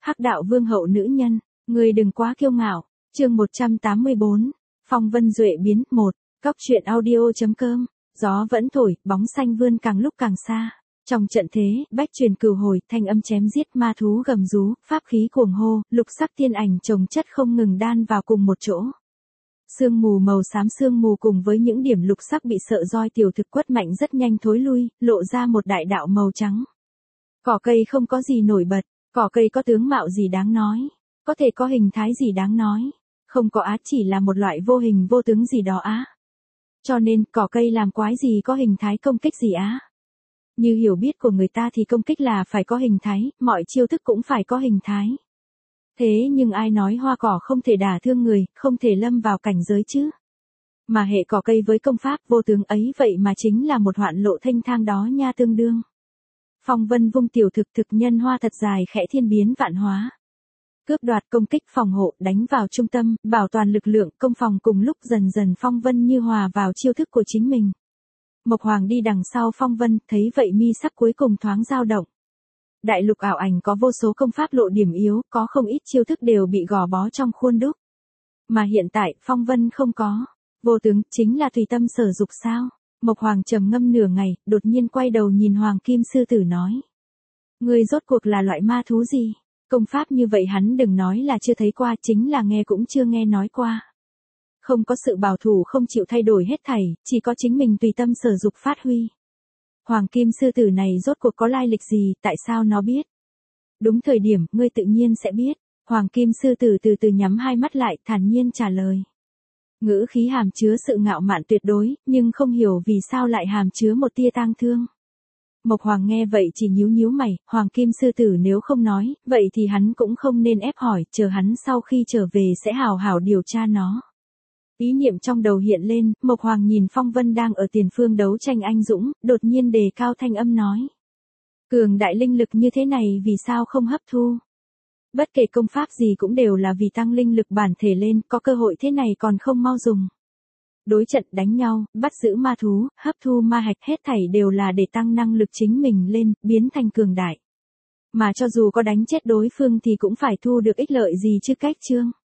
Hắc đạo vương hậu nữ nhân, ngươi đừng quá kiêu ngạo. Chương 184, Phong Vân Duệ biến 1, Cóc truyện audio.com. Gió vẫn thổi, bóng xanh vươn càng lúc càng xa. Trong trận thế, bách truyền cửu hồi, thanh âm chém giết ma thú gầm rú, pháp khí cuồng hô, lục sắc tiên ảnh chồng chất không ngừng đan vào cùng một chỗ. Sương mù màu xám sương mù cùng với những điểm lục sắc bị sợ roi tiểu thực quất mạnh rất nhanh thối lui, lộ ra một đại đạo màu trắng. Cỏ cây không có gì nổi bật, cỏ cây có tướng mạo gì đáng nói, có thể có hình thái gì đáng nói, không có á chỉ là một loại vô hình vô tướng gì đó á. Cho nên, cỏ cây làm quái gì có hình thái công kích gì á. Như hiểu biết của người ta thì công kích là phải có hình thái, mọi chiêu thức cũng phải có hình thái. Thế nhưng ai nói hoa cỏ không thể đả thương người, không thể lâm vào cảnh giới chứ? Mà hệ cỏ cây với công pháp vô tướng ấy vậy mà chính là một hoạn lộ thanh thang đó nha tương đương. Phong Vân vung tiểu thực thực nhân hoa thật dài khẽ thiên biến vạn hóa. Cướp đoạt công kích phòng hộ đánh vào trung tâm, bảo toàn lực lượng công phòng cùng lúc dần dần Phong Vân như hòa vào chiêu thức của chính mình. Mộc Hoàng đi đằng sau Phong Vân, thấy vậy mi sắc cuối cùng thoáng dao động. Đại lục ảo ảnh có vô số công pháp lộ điểm yếu, có không ít chiêu thức đều bị gò bó trong khuôn đúc. Mà hiện tại, Phong Vân không có. Vô tướng, chính là tùy tâm sở dục sao? Mộc Hoàng trầm ngâm nửa ngày, đột nhiên quay đầu nhìn Hoàng Kim Sư Tử nói. Ngươi rốt cuộc là loại ma thú gì? Công pháp như vậy hắn đừng nói là chưa thấy qua, chính là nghe cũng chưa nghe nói qua. Không có sự bảo thủ không chịu thay đổi hết thảy, chỉ có chính mình tùy tâm sở dục phát huy. Hoàng Kim Sư Tử này rốt cuộc có lai lịch gì, tại sao nó biết? Đúng thời điểm, ngươi tự nhiên sẽ biết. Hoàng Kim Sư Tử từ từ nhắm hai mắt lại, thản nhiên trả lời. Ngữ khí hàm chứa sự ngạo mạn tuyệt đối, nhưng không hiểu vì sao lại hàm chứa một tia tang thương. Mộc Hoàng nghe vậy chỉ nhíu nhíu mày, Hoàng Kim Sư Tử nếu không nói, vậy thì hắn cũng không nên ép hỏi, chờ hắn sau khi trở về sẽ hào hảo điều tra nó. Ý niệm trong đầu hiện lên, Mộc Hoàng nhìn Phong Vân đang ở tiền phương đấu tranh anh dũng, đột nhiên đề cao thanh âm nói. Cường đại linh lực như thế này vì sao không hấp thu? Bất kể công pháp gì cũng đều là vì tăng linh lực bản thể lên, có cơ hội thế này còn không mau dùng. Đối trận đánh nhau, bắt giữ ma thú, hấp thu ma hạch hết thảy đều là để tăng năng lực chính mình lên, biến thành cường đại. Mà cho dù có đánh chết đối phương thì cũng phải thu được ích lợi gì chứ cách chương.